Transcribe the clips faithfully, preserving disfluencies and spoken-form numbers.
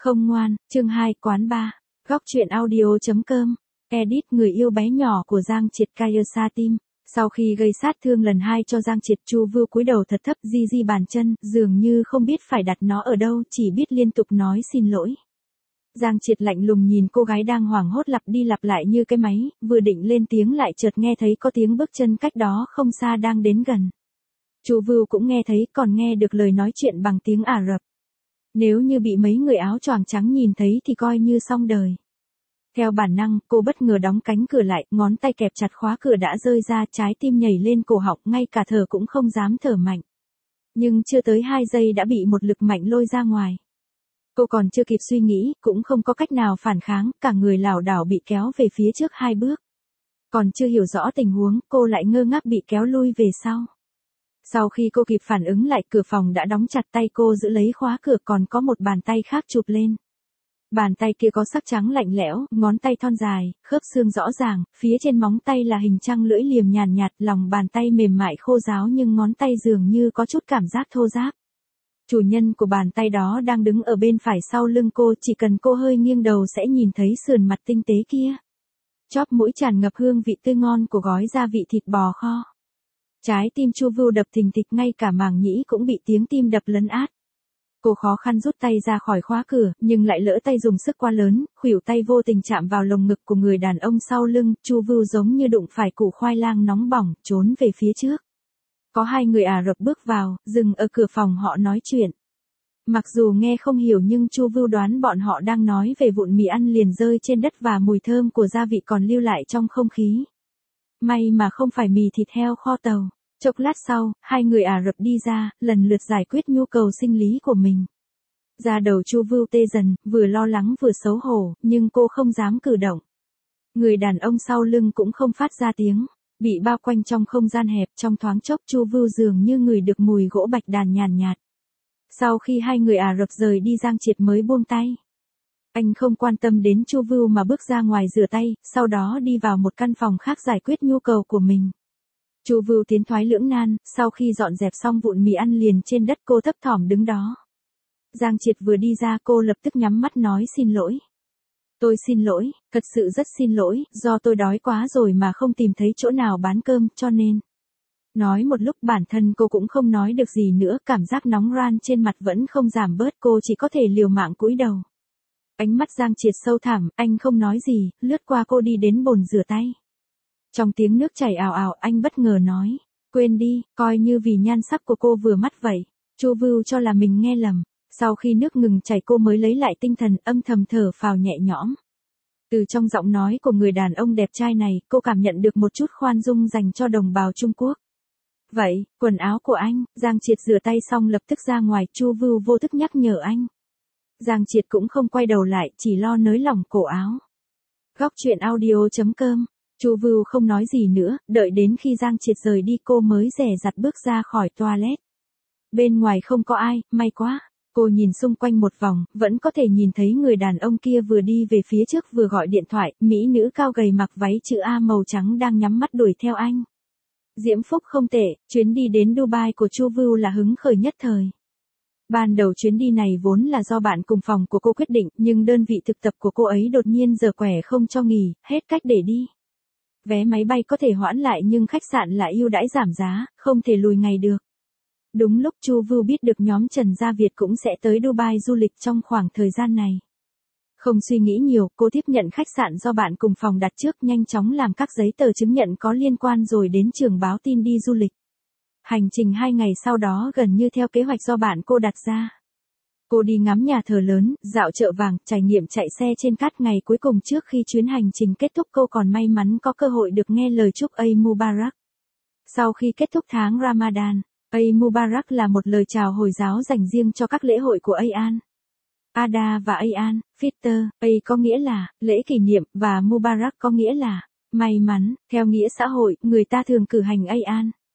Không ngoan, chương hai, quán ba. Góc truyện audio.com. Edit người yêu bé nhỏ của Giang Triệt Kaysa Team. Sau khi gây sát thương lần hai cho Giang Triệt, Chu Vưu cúi đầu thật thấp di di bàn chân, dường như không biết phải đặt nó ở đâu, chỉ biết liên tục nói xin lỗi. Giang Triệt lạnh lùng nhìn cô gái đang hoảng hốt lặp đi lặp lại như cái máy, vừa định lên tiếng lại chợt nghe thấy có tiếng bước chân cách đó không xa đang đến gần. Chu Vưu cũng nghe thấy, còn nghe được lời nói chuyện bằng tiếng Ả Rập. Nếu như bị mấy người áo choàng trắng nhìn thấy thì coi như xong đời. Theo bản năng, cô bất ngờ đóng cánh cửa lại, ngón tay kẹp chặt khóa cửa đã rơi ra, trái tim nhảy lên cổ họng, ngay cả thở cũng không dám thở mạnh. Nhưng chưa tới hai giây đã bị một lực mạnh lôi ra ngoài. Cô còn chưa kịp suy nghĩ, cũng không có cách nào phản kháng, cả người lảo đảo bị kéo về phía trước hai bước. Còn chưa hiểu rõ tình huống, cô lại ngơ ngác bị kéo lui về sau. Sau khi cô kịp phản ứng lại, cửa phòng đã đóng chặt, tay cô giữ lấy khóa cửa, còn có một bàn tay khác chụp lên. Bàn tay kia có sắc trắng lạnh lẽo, ngón tay thon dài, khớp xương rõ ràng, phía trên móng tay là hình trăng lưỡi liềm nhàn nhạt, lòng bàn tay mềm mại khô ráo nhưng ngón tay dường như có chút cảm giác thô ráp. Chủ nhân của bàn tay đó đang đứng ở bên phải sau lưng cô, chỉ cần cô hơi nghiêng đầu sẽ nhìn thấy sườn mặt tinh tế kia. Chóp mũi tràn ngập hương vị tươi ngon của gói gia vị thịt bò kho. Trái tim Chu Vưu đập thình thịch, ngay cả màng nhĩ cũng bị tiếng tim đập lấn át. Cô khó khăn rút tay ra khỏi khóa cửa, nhưng lại lỡ tay dùng sức quá lớn, khuỷu tay vô tình chạm vào lồng ngực của người đàn ông sau lưng, Chu Vưu giống như đụng phải củ khoai lang nóng bỏng, trốn về phía trước. Có hai người Ả Rập bước vào, dừng ở cửa phòng họ nói chuyện. Mặc dù nghe không hiểu nhưng Chu Vưu đoán bọn họ đang nói về vụn mì ăn liền rơi trên đất và mùi thơm của gia vị còn lưu lại trong không khí. May mà không phải mì thịt heo kho tàu. Chốc lát sau, hai người Ả Rập đi ra, lần lượt giải quyết nhu cầu sinh lý của mình. Da đầu Chu Vưu tê dần, vừa lo lắng vừa xấu hổ, nhưng cô không dám cử động. Người đàn ông sau lưng cũng không phát ra tiếng, bị bao quanh trong không gian hẹp, trong thoáng chốc Chu Vưu dường như ngửi được mùi gỗ bạch đàn nhàn nhạt. Sau khi hai người Ả Rập rời đi, Giang Triệt mới buông tay. Anh không quan tâm đến Chu Vưu mà bước ra ngoài rửa tay, sau đó đi vào một căn phòng khác giải quyết nhu cầu của mình. Chu Vưu tiến thoái lưỡng nan, sau khi dọn dẹp xong vụn mì ăn liền trên đất, cô thấp thỏm đứng đó. Giang Triệt vừa đi ra, cô lập tức nhắm mắt nói xin lỗi. Tôi xin lỗi, thật sự rất xin lỗi, do tôi đói quá rồi mà không tìm thấy chỗ nào bán cơm, cho nên. Nói một lúc bản thân cô cũng không nói được gì nữa, cảm giác nóng ran trên mặt vẫn không giảm bớt, cô chỉ có thể liều mạng cúi đầu. Ánh mắt Giang Triệt sâu thẳm, anh không nói gì, lướt qua cô đi đến bồn rửa tay. Trong tiếng nước chảy ào ào, anh bất ngờ nói, quên đi, coi như vì nhan sắc của cô vừa mắt vậy. Chu Vưu cho là mình nghe lầm. Sau khi nước ngừng chảy cô mới lấy lại tinh thần, âm thầm thở phào nhẹ nhõm. Từ trong giọng nói của người đàn ông đẹp trai này, cô cảm nhận được một chút khoan dung dành cho đồng bào Trung Quốc. Vậy, quần áo của anh. Giang Triệt rửa tay xong lập tức ra ngoài, Chu Vưu vô thức nhắc nhở anh. Giang Triệt cũng không quay đầu lại, chỉ lo nới lỏng cổ áo. Góc truyện audio.com. Chu Vưu không nói gì nữa, đợi đến khi Giang Triệt rời đi cô mới dè dặt bước ra khỏi toilet. Bên ngoài không có ai, may quá. Cô nhìn xung quanh một vòng, vẫn có thể nhìn thấy người đàn ông kia vừa đi về phía trước vừa gọi điện thoại, mỹ nữ cao gầy mặc váy chữ A màu trắng đang nhắm mắt đuổi theo anh. Diễm phúc không tệ, chuyến đi đến Dubai của Chu Vưu là hứng khởi nhất thời. Ban đầu chuyến đi này vốn là do bạn cùng phòng của cô quyết định, nhưng đơn vị thực tập của cô ấy đột nhiên giờ quẻ không cho nghỉ, hết cách để đi. Vé máy bay có thể hoãn lại nhưng khách sạn lại ưu đãi giảm giá, không thể lùi ngày được. Đúng lúc Chu Vưu biết được nhóm Trần Gia Việt cũng sẽ tới Dubai du lịch trong khoảng thời gian này. Không suy nghĩ nhiều, cô tiếp nhận khách sạn do bạn cùng phòng đặt trước, nhanh chóng làm các giấy tờ chứng nhận có liên quan rồi đến trường báo tin đi du lịch. Hành trình hai ngày sau đó gần như theo kế hoạch do bạn cô đặt ra. Cô đi ngắm nhà thờ lớn, dạo chợ vàng, trải nghiệm chạy xe trên cát. Ngày cuối cùng trước khi chuyến hành trình kết thúc cô còn may mắn có cơ hội được nghe lời chúc Eid Mubarak. Sau khi kết thúc tháng Ramadan, Eid Mubarak là một lời chào Hồi giáo dành riêng cho các lễ hội của Eid al-Adha và Eid al-Fitr. Eid có nghĩa là lễ kỷ niệm và Mubarak có nghĩa là may mắn. Theo nghĩa xã hội, người ta thường cử hành Eid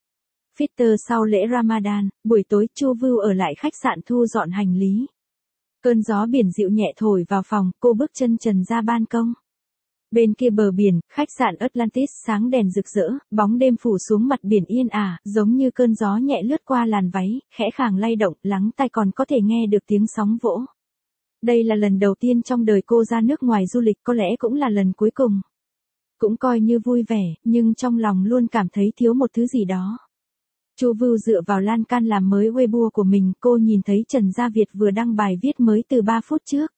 al-Fitr sau lễ Ramadan. Buổi tối Chu Vưu ở lại khách sạn thu dọn hành lý. Cơn gió biển dịu nhẹ thổi vào phòng, cô bước chân trần ra ban công. Bên kia bờ biển, khách sạn Atlantis sáng đèn rực rỡ, bóng đêm phủ xuống mặt biển yên ả, giống như cơn gió nhẹ lướt qua làn váy, khẽ khàng lay động, lắng tai còn có thể nghe được tiếng sóng vỗ. Đây là lần đầu tiên trong đời cô ra nước ngoài du lịch, có lẽ cũng là lần cuối cùng. Cũng coi như vui vẻ, nhưng trong lòng luôn cảm thấy thiếu một thứ gì đó. Chu Vu dựa vào lan can làm mới Weibo của mình, cô nhìn thấy Trần Gia Việt vừa đăng bài viết mới từ ba phút trước.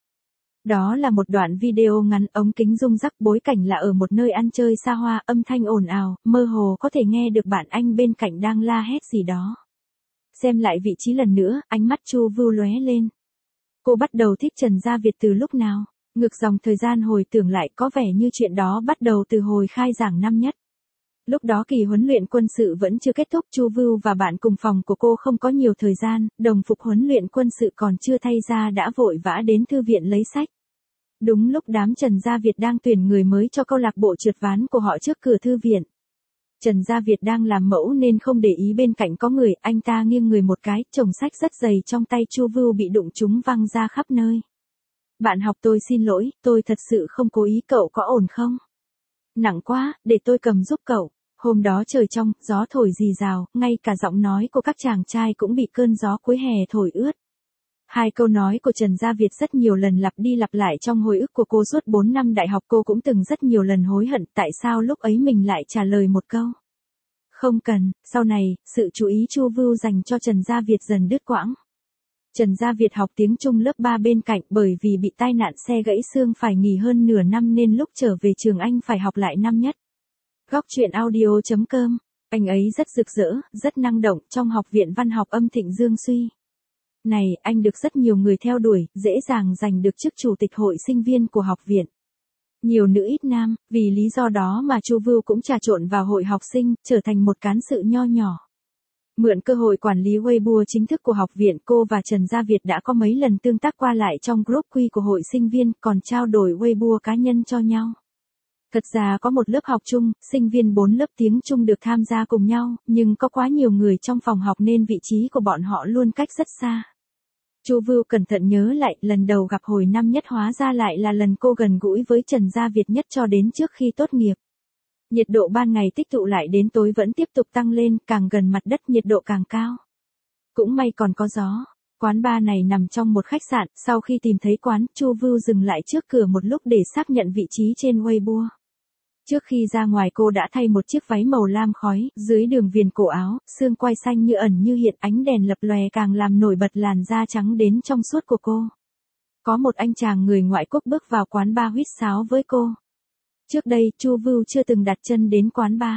Đó là một đoạn video ngắn, ống kính rung rắc, bối cảnh là ở một nơi ăn chơi xa hoa, âm thanh ồn ào, mơ hồ có thể nghe được bạn anh bên cạnh đang la hét gì đó. Xem lại vị trí lần nữa, ánh mắt Chu Vu lóe lên. Cô bắt đầu thích Trần Gia Việt từ lúc nào? Ngược dòng thời gian hồi tưởng lại, có vẻ như chuyện đó bắt đầu từ hồi khai giảng năm nhất. Lúc đó kỳ huấn luyện quân sự vẫn chưa kết thúc, Chu Vu và bạn cùng phòng của cô không có nhiều thời gian, đồng phục huấn luyện quân sự còn chưa thay ra đã vội vã đến thư viện lấy sách. Đúng lúc đám Trần Gia Việt đang tuyển người mới cho câu lạc bộ trượt ván của họ trước cửa thư viện. Trần Gia Việt đang làm mẫu nên không để ý bên cạnh có người, anh ta nghiêng người một cái, chồng sách rất dày trong tay Chu Vu bị đụng trúng văng ra khắp nơi. Bạn học tôi xin lỗi, tôi thật sự không cố ý, cậu có ổn không? Nặng quá, để tôi cầm giúp cậu. Hôm đó trời trong, gió thổi rì rào, ngay cả giọng nói của các chàng trai cũng bị cơn gió cuối hè thổi ướt. Hai câu nói của Trần Gia Việt rất nhiều lần lặp đi lặp lại trong hồi ức của cô suốt bốn năm đại học, cô cũng từng rất nhiều lần hối hận tại sao lúc ấy mình lại trả lời một câu. Không cần, sau này, sự chú ý Chu Vu dành cho Trần Gia Việt dần đứt quãng. Trần Gia Việt học tiếng Trung lớp ba bên cạnh, bởi vì bị tai nạn xe gãy xương phải nghỉ hơn nửa năm nên lúc trở về trường anh phải học lại năm nhất. Góc truyện audio chấm com, anh ấy rất rực rỡ, rất năng động trong học viện văn học âm Thịnh Dương Suy. Này, anh được rất nhiều người theo đuổi, dễ dàng giành được chức chủ tịch hội sinh viên của học viện. Nhiều nữ ít nam, vì lý do đó mà Chu Vu cũng trà trộn vào hội học sinh, trở thành một cán sự nho nhỏ. Mượn cơ hội quản lý Weibo chính thức của học viện, cô và Trần Gia Việt đã có mấy lần tương tác qua lại trong group quy của hội sinh viên, còn trao đổi Weibo cá nhân cho nhau. Thật ra có một lớp học chung, sinh viên bốn lớp tiếng Trung được tham gia cùng nhau, nhưng có quá nhiều người trong phòng học nên vị trí của bọn họ luôn cách rất xa. Chu Vu cẩn thận nhớ lại, lần đầu gặp hồi năm nhất hóa ra lại là lần cô gần gũi với Trần Gia Việt nhất cho đến trước khi tốt nghiệp. Nhiệt độ ban ngày tích tụ lại đến tối vẫn tiếp tục tăng lên, càng gần mặt đất nhiệt độ càng cao. Cũng may còn có gió. Quán bar này nằm trong một khách sạn, sau khi tìm thấy quán, Chu Vu dừng lại trước cửa một lúc để xác nhận vị trí trên Weibo. Trước khi ra ngoài cô đã thay một chiếc váy màu lam khói, dưới đường viền cổ áo, xương quai xanh như ẩn như hiện, ánh đèn lập lòe càng làm nổi bật làn da trắng đến trong suốt của cô. Có một anh chàng người ngoại quốc bước vào quán bar huýt sáo với cô. Trước đây, Chu Vu chưa từng đặt chân đến quán bar.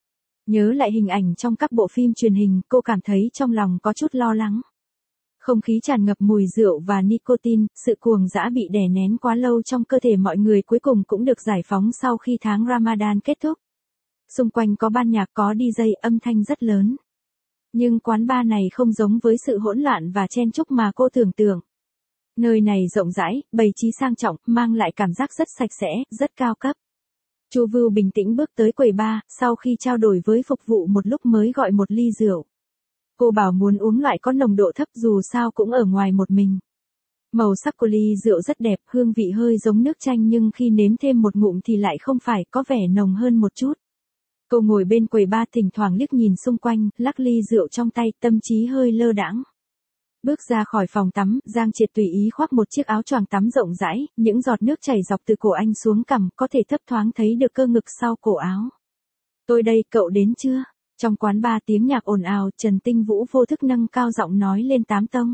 Nhớ lại hình ảnh trong các bộ phim truyền hình, cô cảm thấy trong lòng có chút lo lắng. Không khí tràn ngập mùi rượu và nicotine, sự cuồng dã bị đè nén quá lâu trong cơ thể mọi người cuối cùng cũng được giải phóng sau khi tháng Ramadan kết thúc. Xung quanh có ban nhạc, có đi jây, âm thanh rất lớn. Nhưng quán bar này không giống với sự hỗn loạn và chen chúc mà cô tưởng tượng. Nơi này rộng rãi, bày trí sang trọng, mang lại cảm giác rất sạch sẽ, rất cao cấp. Chu Vu bình tĩnh bước tới quầy bar, sau khi trao đổi với phục vụ một lúc mới gọi một ly rượu. Cô bảo muốn uống loại có nồng độ thấp, dù sao cũng ở ngoài một mình. Màu sắc của ly rượu rất đẹp, hương vị hơi giống nước chanh nhưng khi nếm thêm một ngụm thì lại không phải, có vẻ nồng hơn một chút. Cô ngồi bên quầy bar thỉnh thoảng liếc nhìn xung quanh, lắc ly rượu trong tay, tâm trí hơi lơ đãng. Bước ra khỏi phòng tắm, Giang Triệt tùy ý khoác một chiếc áo choàng tắm rộng rãi, những giọt nước chảy dọc từ cổ anh xuống cằm, có thể thấp thoáng thấy được cơ ngực sau cổ áo. Tôi đây, cậu đến chưa? Trong quán bar tiếng nhạc ồn ào, Trần Tinh Vũ vô thức nâng cao giọng nói lên tám tông.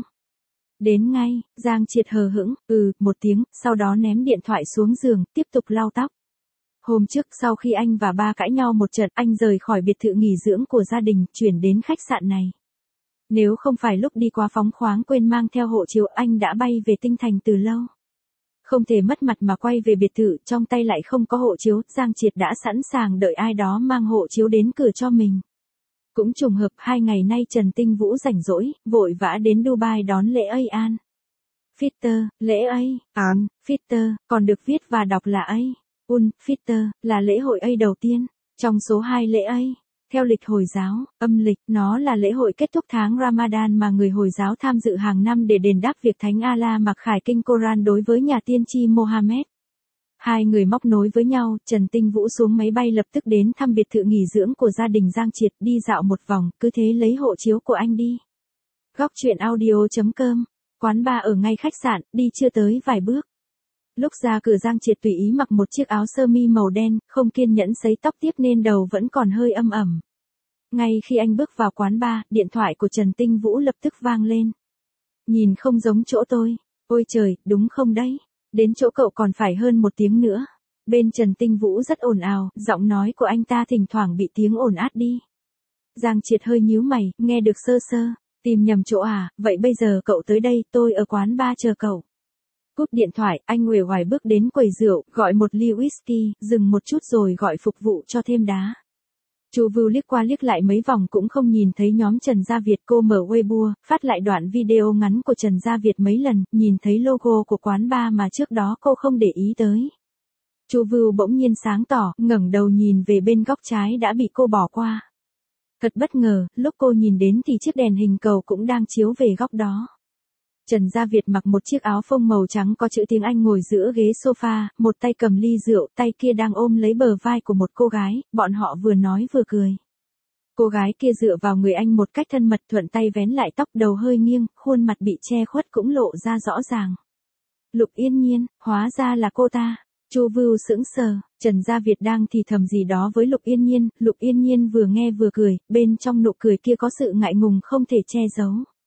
Đến ngay, Giang Triệt hờ hững, ừ, một tiếng, sau đó ném điện thoại xuống giường, tiếp tục lau tóc. Hôm trước sau khi anh và ba cãi nhau một trận, anh rời khỏi biệt thự nghỉ dưỡng của gia đình, chuyển đến khách sạn này. Nếu không phải lúc đi qua phóng khoáng quên mang theo hộ chiếu, anh đã bay về Tinh Thành từ lâu. Không thể mất mặt mà quay về biệt thự, trong tay lại không có hộ chiếu, Giang Triệt đã sẵn sàng đợi ai đó mang hộ chiếu đến cửa cho mình. Cũng trùng hợp, hai ngày nay Trần Tinh Vũ rảnh rỗi, vội vã đến Dubai đón lễ A An. Fitr, lễ A An, Fitr, còn được viết và đọc là A Un, Fitr, là lễ hội A đầu tiên, trong số hai lễ A. Theo lịch Hồi giáo, âm lịch, nó là lễ hội kết thúc tháng Ramadan mà người Hồi giáo tham dự hàng năm để đền đáp việc Thánh Allah mặc khải kinh Koran đối với nhà tiên tri Mohammed. Hai người móc nối với nhau, Trần Tinh Vũ xuống máy bay lập tức đến thăm biệt thự nghỉ dưỡng của gia đình Giang Triệt, đi dạo một vòng, cứ thế lấy hộ chiếu của anh đi. Góc truyện audio chấm com Quán bar ở ngay khách sạn, đi chưa tới vài bước. Lúc ra cửa Giang Triệt tùy ý mặc một chiếc áo sơ mi màu đen, không kiên nhẫn sấy tóc tiếp nên đầu vẫn còn hơi âm ẩm. Ngay khi anh bước vào quán bar, điện thoại của Trần Tinh Vũ lập tức vang lên. Nhìn không giống chỗ tôi. Ôi trời, đúng không đấy? Đến chỗ cậu còn phải hơn một tiếng nữa. Bên Trần Tinh Vũ rất ồn ào, giọng nói của anh ta thỉnh thoảng bị tiếng ồn át đi. Giang Triệt hơi nhíu mày, nghe được sơ sơ. Tìm nhầm chỗ à, vậy bây giờ cậu tới đây, tôi ở quán bar chờ cậu. Cúp điện thoại, anh uể oải bước đến quầy rượu, gọi một ly whisky, dừng một chút rồi gọi phục vụ cho thêm đá. Chu Vưu liếc qua liếc lại mấy vòng cũng không nhìn thấy nhóm Trần Gia Việt. Cô mở Weibo, phát lại đoạn video ngắn của Trần Gia Việt mấy lần, nhìn thấy logo của quán bar mà trước đó cô không để ý tới. Chu Vưu bỗng nhiên sáng tỏ, ngẩng đầu nhìn về bên góc trái đã bị cô bỏ qua. Thật bất ngờ, lúc cô nhìn đến thì chiếc đèn hình cầu cũng đang chiếu về góc đó. Trần Gia Việt mặc một chiếc áo phông màu trắng có chữ tiếng Anh ngồi giữa ghế sofa, một tay cầm ly rượu, tay kia đang ôm lấy bờ vai của một cô gái, bọn họ vừa nói vừa cười. Cô gái kia dựa vào người anh một cách thân mật, thuận tay vén lại tóc, đầu hơi nghiêng, khuôn mặt bị che khuất cũng lộ ra rõ ràng. Lục Yên Nhiên, hóa ra là cô ta. Chu Vưu sững sờ, Trần Gia Việt đang thì thầm gì đó với Lục Yên Nhiên, Lục Yên Nhiên vừa nghe vừa cười, bên trong nụ cười kia có sự ngại ngùng không thể che giấu.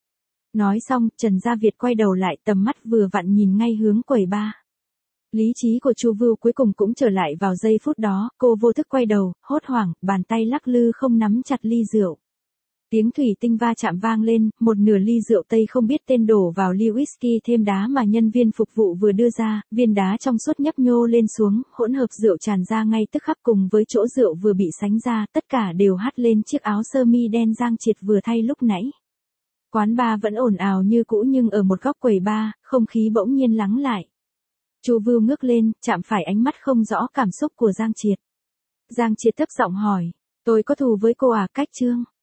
Nói xong, Trần Gia Việt quay đầu lại, tầm mắt vừa vặn nhìn ngay hướng quầy bar. Lý trí của Chu Vưu cuối cùng cũng trở lại vào giây phút đó, cô vô thức quay đầu, hốt hoảng, bàn tay lắc lư không nắm chặt ly rượu. Tiếng thủy tinh va chạm vang lên, một nửa ly rượu Tây không biết tên đổ vào ly whisky thêm đá mà nhân viên phục vụ vừa đưa ra, viên đá trong suốt nhấp nhô lên xuống, hỗn hợp rượu tràn ra ngay tức khắc cùng với chỗ rượu vừa bị sánh ra, tất cả đều hắt lên chiếc áo sơ mi đen Giang Triệt vừa thay lúc nãy. Quán bar vẫn ồn ào như cũ nhưng ở một góc quầy bar, không khí bỗng nhiên lắng lại. Chu Vưu ngước lên, chạm phải ánh mắt không rõ cảm xúc của Giang Triệt. Giang Triệt thấp giọng hỏi, tôi có thù với cô à? Cách Trương.